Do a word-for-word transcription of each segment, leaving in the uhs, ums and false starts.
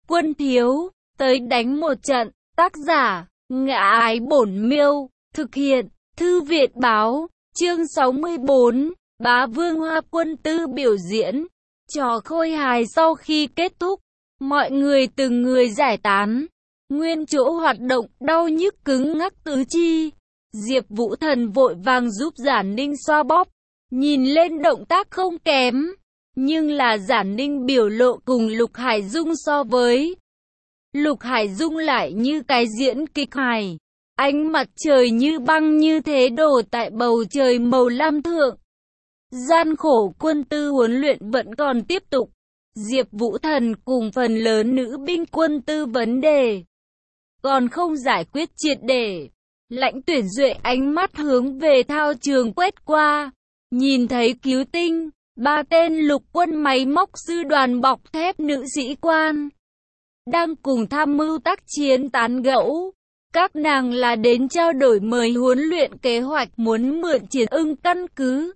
Quân thiếu, tới đánh một trận. Tác giả, Ngã Ái Bổn Miêu. Thực hiện, Thư Việt Báo. Chương sáu mươi bốn. Bá Vương Hoa Quân Tư biểu diễn. Trò khôi hài sau khi kết thúc, mọi người từng người giải tán. Nguyên chỗ hoạt động đau nhức cứng ngắc tứ chi. Diệp Vũ Thần vội vàng giúp Giản Ninh xoa bóp. Nhìn lên động tác không kém, nhưng là Giản Ninh biểu lộ cùng Lục Hải Dung so với. Lục Hải Dung lại như cái diễn kịch hài. Ánh mặt trời như băng như thế đổ tại bầu trời màu lam thượng. Gian khổ quân tư huấn luyện vẫn còn tiếp tục. Diệp Vũ Thần cùng phần lớn nữ binh quân tư vấn đề còn không giải quyết triệt để. Lãnh Tuyển Duệ ánh mắt hướng về thao trường quét qua, nhìn thấy Cứu Tinh, ba tên lục quân máy móc sư đoàn bọc thép nữ sĩ quan đang cùng tham mưu tác chiến tán gẫu. Các nàng là đến trao đổi mời huấn luyện kế hoạch, muốn mượn Chiến Ưng căn cứ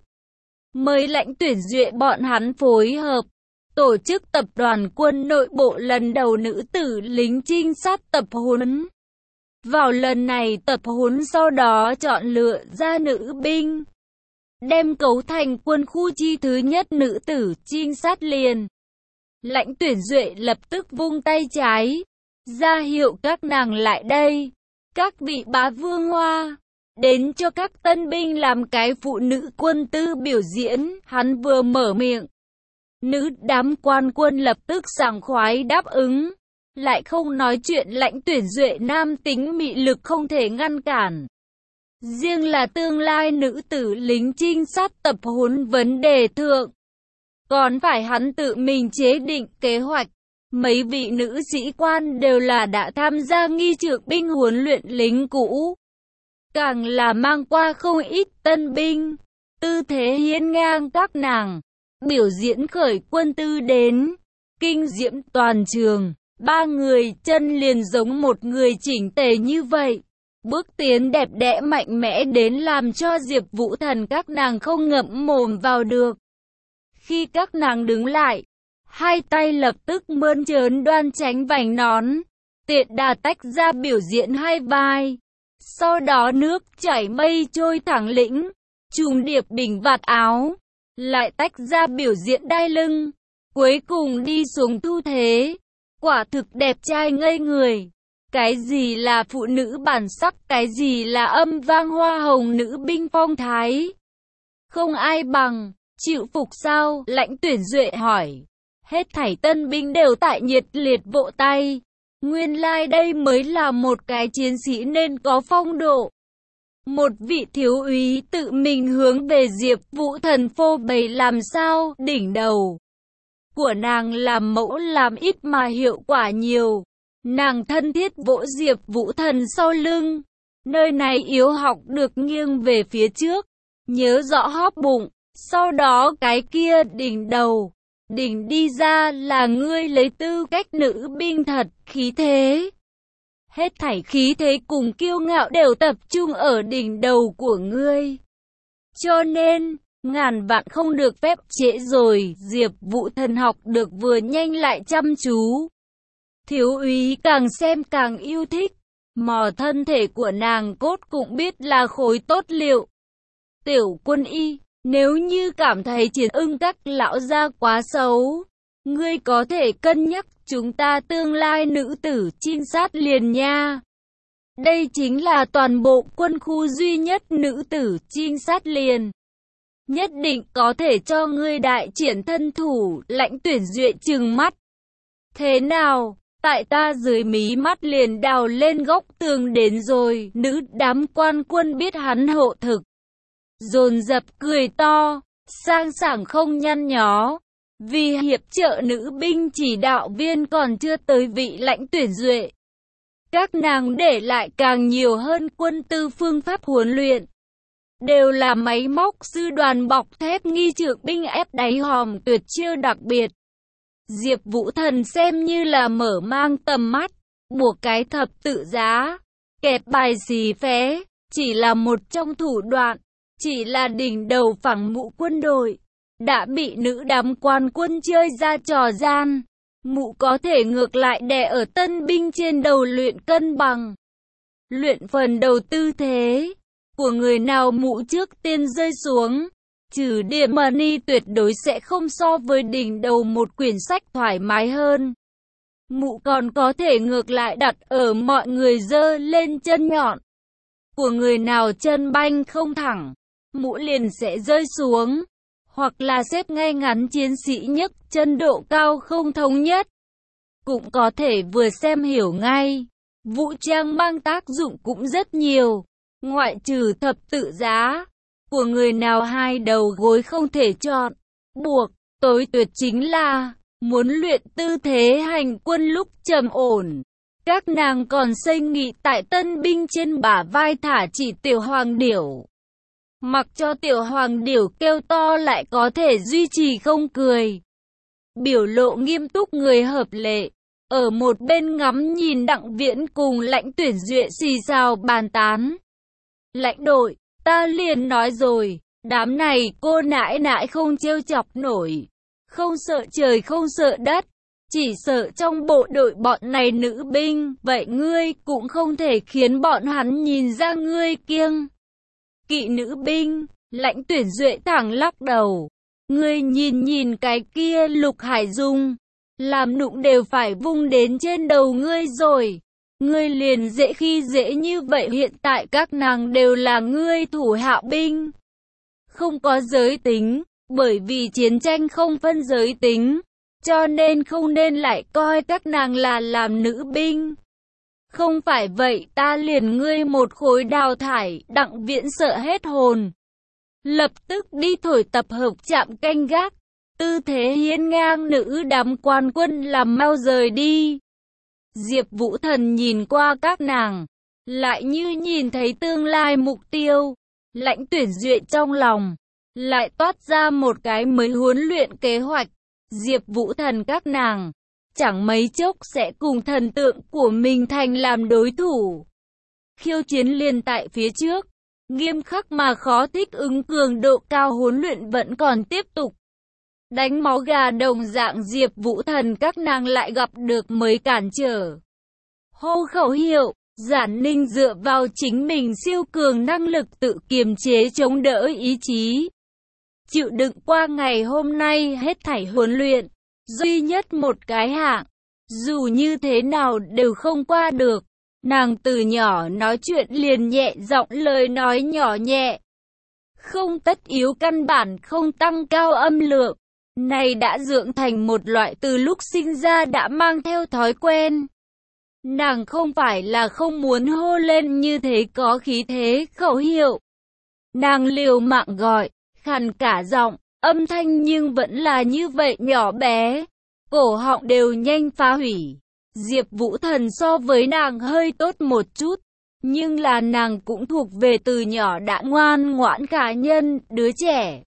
mời Lãnh Tuyển Duệ bọn hắn phối hợp tổ chức tập đoàn quân nội bộ lần đầu nữ tử lính trinh sát tập huấn. Vào lần này tập huấn sau đó chọn lựa ra nữ binh, đem cấu thành quân khu chi thứ nhất nữ tử trinh sát liền. Lãnh Tuyển Duệ lập tức vung tay trái, ra hiệu các nàng lại đây. Các vị bá vương hoa, đến cho các tân binh làm cái phụ nữ quân tư biểu diễn. Hắn vừa mở miệng, nữ đám quan quân lập tức sảng khoái đáp ứng. Lại không nói chuyện Lãnh Tuyển Duệ nam tính mị lực không thể ngăn cản. Riêng là tương lai nữ tử lính trinh sát tập huấn vấn đề thượng, còn phải hắn tự mình chế định kế hoạch. Mấy vị nữ sĩ quan đều là đã tham gia nghi trượng binh huấn luyện lính cũ, càng là mang qua không ít tân binh. Tư thế hiên ngang các nàng biểu diễn khởi quân tư đến kinh diễm toàn trường. Ba người chân liền giống một người chỉnh tề như vậy, bước tiến đẹp đẽ mạnh mẽ đến làm cho Diệp Vũ Thần các nàng không ngậm mồm vào được. Khi các nàng đứng lại, hai tay lập tức mơn trớn đoan tránh vành nón, tiện đà tách ra biểu diễn hai vai. Sau đó nước chảy mây trôi thẳng lĩnh, trùng điệp đỉnh vạt áo, lại tách ra biểu diễn đai lưng, cuối cùng đi xuống thu thế. Quả thực đẹp trai ngây người. Cái gì là phụ nữ bản sắc, cái gì là âm vang hoa hồng nữ binh phong thái, không ai bằng. Chịu phục sao? Lãnh Tuyển Duệ hỏi. Hết thảy tân binh đều tại nhiệt liệt vỗ tay. Nguyên lai like đây mới là một cái chiến sĩ nên có phong độ. Một vị thiếu úy tự mình hướng về Diệp Vũ Thần phô bày làm sao. Đỉnh đầu của nàng làm mẫu làm ít mà hiệu quả nhiều. Nàng thân thiết vỗ Diệp Vũ Thần sau lưng. Nơi này yếu học được nghiêng về phía trước, nhớ rõ hóp bụng. Sau đó cái kia đỉnh đầu, đỉnh đi ra là ngươi lấy tư cách nữ binh thật khí thế. Hết thảy khí thế cùng kiêu ngạo đều tập trung ở đỉnh đầu của ngươi. Cho nên, ngàn vạn không được phép trễ rồi. Diệp Vũ Thần học được vừa nhanh lại chăm chú. Thiếu úy càng xem càng yêu thích. Mò thân thể của nàng cốt cũng biết là khối tốt liệu. Tiểu Quân Y, nếu như cảm thấy Chiến Ưng các lão gia quá xấu, ngươi có thể cân nhắc chúng ta tương lai nữ tử trinh sát liền nha. Đây chính là toàn bộ quân khu duy nhất nữ tử trinh sát liền. Nhất định có thể cho ngươi đại triển thân thủ. Lãnh Tuyển Duệ trừng mắt. Thế nào? Tại ta dưới mí mắt liền đào lên góc tường đến rồi. Nữ đám quan quân biết hắn hộ thực, dồn dập cười to, sang sảng không nhăn nhó. Vì hiệp trợ nữ binh chỉ đạo viên còn chưa tới vị Lãnh Tuyển Duệ, các nàng để lại càng nhiều hơn quân tư phương pháp huấn luyện. Đều là máy móc sư đoàn bọc thép nghi trượng binh ép đáy hòm tuyệt chiêu đặc biệt. Diệp Vũ Thần xem như là mở mang tầm mắt, buộc cái thập tự giá, kẹp bài xì phé, chỉ là một trong thủ đoạn. Chỉ là đỉnh đầu phẳng mũ quân đội, đã bị nữ đám quan quân chơi ra trò gian. Mụ có thể ngược lại đè ở tân binh trên đầu luyện cân bằng. Luyện phần đầu tư thế của người nào mụ trước tiên rơi xuống. Trừ điểm money tuyệt đối sẽ không so với đỉnh đầu một quyển sách thoải mái hơn. Mụ còn có thể ngược lại đặt ở mọi người giơ lên chân nhọn. Của người nào chân banh không thẳng, mụ liền sẽ rơi xuống. Hoặc là xếp ngay ngắn chiến sĩ nhấc chân độ cao không thống nhất. Cũng có thể vừa xem hiểu ngay. Vũ trang mang tác dụng cũng rất nhiều. Ngoại trừ thập tự giá. Của người nào hai đầu gối không thể chọn. Buộc, tối tuyệt chính là muốn luyện tư thế hành quân lúc trầm ổn. Các nàng còn xây nghị tại tân binh trên bả vai thả chỉ tiểu hoàng điểu. Mặc cho tiểu hoàng điểu kêu to lại có thể duy trì không cười. Biểu lộ nghiêm túc người hợp lệ. Ở một bên ngắm nhìn Đặng Viễn cùng Lãnh Tuyển Duệ xì xào bàn tán. Lãnh đội, ta liền nói rồi, đám này cô nãi nãi không trêu chọc nổi. Không sợ trời không sợ đất, chỉ sợ trong bộ đội bọn này nữ binh. Vậy ngươi cũng không thể khiến bọn hắn nhìn ra ngươi kiêng kỵ nữ binh. Lãnh Tuyển Duệ thẳng lắc đầu. Ngươi nhìn nhìn cái kia Lục Hải Dung, làm nụng đều phải vung đến trên đầu ngươi rồi. Ngươi liền dễ khi dễ như vậy. Hiện tại các nàng đều là ngươi thủ hạ binh, không có giới tính. Bởi vì chiến tranh không phân giới tính, cho nên không nên lại coi các nàng là làm nữ binh. Không phải vậy ta liền ngươi một khối đào thải. Đặng Viễn sợ hết hồn. Lập tức đi thổi tập hợp trạm canh gác. Tư thế hiên ngang nữ đám quan quân làm mau rời đi. Diệp Vũ Thần nhìn qua các nàng, lại như nhìn thấy tương lai mục tiêu. Lãnh Tuyển Duệ trong lòng lại toát ra một cái mới huấn luyện kế hoạch. Diệp Vũ Thần các nàng chẳng mấy chốc sẽ cùng thần tượng của mình thành làm đối thủ. Khiêu chiến liền tại phía trước, nghiêm khắc mà khó thích ứng cường độ cao huấn luyện vẫn còn tiếp tục. Đánh máu gà đồng dạng Diệp Vũ Thần các nàng lại gặp được mới cản trở. Hô khẩu hiệu, Giản Ninh dựa vào chính mình siêu cường năng lực tự kiềm chế chống đỡ ý chí. Chịu đựng qua ngày hôm nay hết thảy huấn luyện, duy nhất một cái hạng, dù như thế nào đều không qua được. Nàng từ nhỏ nói chuyện liền nhẹ giọng lời nói nhỏ nhẹ, không tất yếu căn bản không tăng cao âm lượng. Này đã dưỡng thành một loại từ lúc sinh ra đã mang theo thói quen. Nàng không phải là không muốn hô lên như thế có khí thế khẩu hiệu. Nàng liều mạng gọi, khàn cả giọng, âm thanh nhưng vẫn là như vậy nhỏ bé. Cổ họng đều nhanh phá hủy. Diệp Vũ Thần so với nàng hơi tốt một chút. Nhưng là nàng cũng thuộc về từ nhỏ đã ngoan ngoãn khả nhân, đứa trẻ.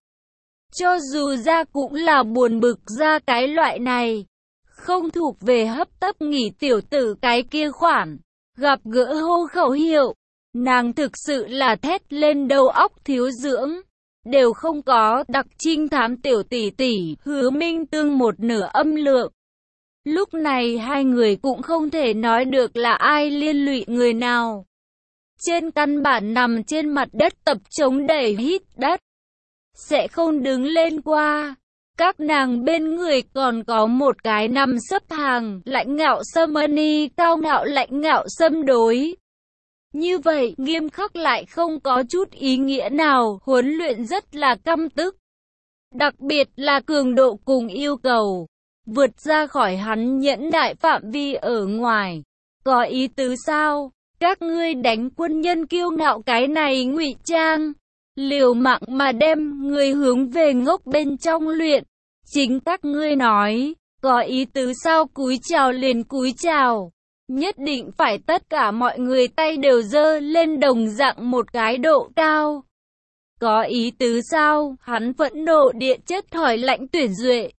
Cho dù ra cũng là buồn bực ra cái loại này. Không thuộc về hấp tấp nghỉ tiểu tử cái kia khoản. Gặp gỡ hô khẩu hiệu, nàng thực sự là thét lên đầu óc thiếu dưỡng. Đều không có. Đặc trinh thám tiểu tỷ tỷ, Hứa Minh Tương một nửa âm lượng. Lúc này hai người cũng không thể nói được là ai liên lụy người nào. Trên căn bản nằm trên mặt đất tập chống đẩy hít đất, sẽ không đứng lên qua. Các nàng bên người còn có một cái nằm sấp hàng, Lãnh Ngạo Sâm Ân cao ngạo Lãnh Ngạo Sâm đối. Như vậy, nghiêm khắc lại không có chút ý nghĩa nào, huấn luyện rất là căm tức. Đặc biệt là cường độ cùng yêu cầu, vượt ra khỏi hắn nhẫn đại phạm vi ở ngoài. Có ý tứ sao? Các ngươi đánh quân nhân kiêu ngạo cái này ngụy trang, liều mạng mà đem người hướng về ngốc bên trong luyện. Chính các ngươi nói, có ý tứ sao? Cúi chào liền cúi chào. Nhất định phải tất cả mọi người tay đều giơ lên đồng dạng một cái độ cao. Có ý tứ sao? Hắn phẫn nộ địa chất hỏi Lãnh Tuyển Duệ.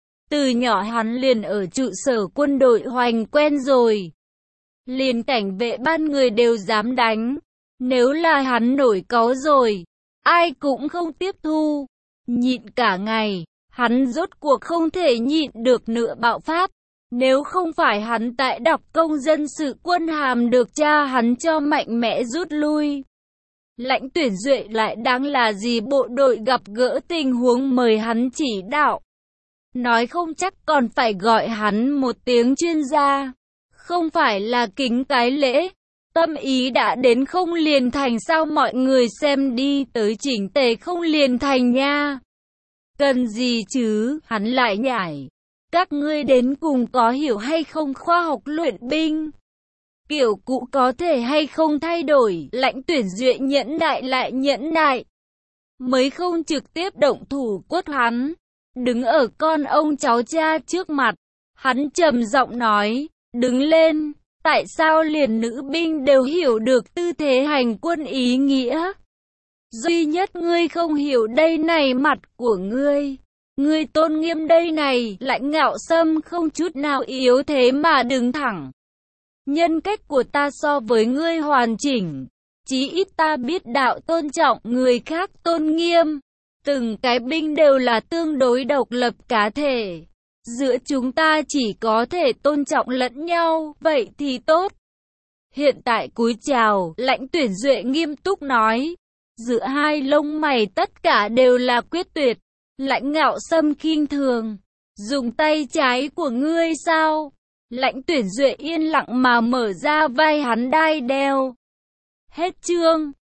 Từ nhỏ hắn liền ở trụ sở quân đội hoành quen rồi. Liền cảnh vệ ban người đều dám đánh. Nếu là hắn nổi cáu rồi, ai cũng không tiếp thu. Nhịn cả ngày, hắn rốt cuộc không thể nhịn được nữa bạo phát. Nếu không phải hắn tại đọc công dân sự quân hàm được cha hắn cho mạnh mẽ rút lui. Lãnh Tuyển Duệ lại đáng là gì bộ đội gặp gỡ tình huống mời hắn chỉ đạo. Nói không chắc còn phải gọi hắn một tiếng chuyên gia. Không phải là kính cái lễ. Tâm ý đã đến không liền thành sao mọi người xem đi tới chỉnh tề không liền thành nha. Cần gì chứ, hắn lại nhảy. Các ngươi đến cùng có hiểu hay không khoa học luyện binh? Kiểu cũ có thể hay không thay đổi, Lãnh Tuyển Duệ nhẫn nại lại nhẫn nại. Mới không trực tiếp động thủ quất hắn. Đứng ở con ông cháu cha trước mặt, hắn trầm giọng nói, đứng lên, tại sao liền nữ binh đều hiểu được tư thế hành quân ý nghĩa? Duy nhất ngươi không hiểu đây này mặt của ngươi. Ngươi tôn nghiêm đây này, Lãnh Ngạo Sâm không chút nào yếu thế mà đứng thẳng. Nhân cách của ta so với ngươi hoàn chỉnh. Chí ít ta biết đạo tôn trọng người khác tôn nghiêm. Từng cái binh đều là tương đối độc lập cá thể. Giữa chúng ta chỉ có thể tôn trọng lẫn nhau, vậy thì tốt. Hiện tại cúi chào, Lãnh Tuyển Duệ nghiêm túc nói. Giữa hai lông mày tất cả đều là quyết tuyệt. Lãnh Ngạo Sâm khinh thường. Dùng tay trái của ngươi sao? Lãnh Tuyển Duệ yên lặng mà mở ra vai hắn đai đeo. Hết chương.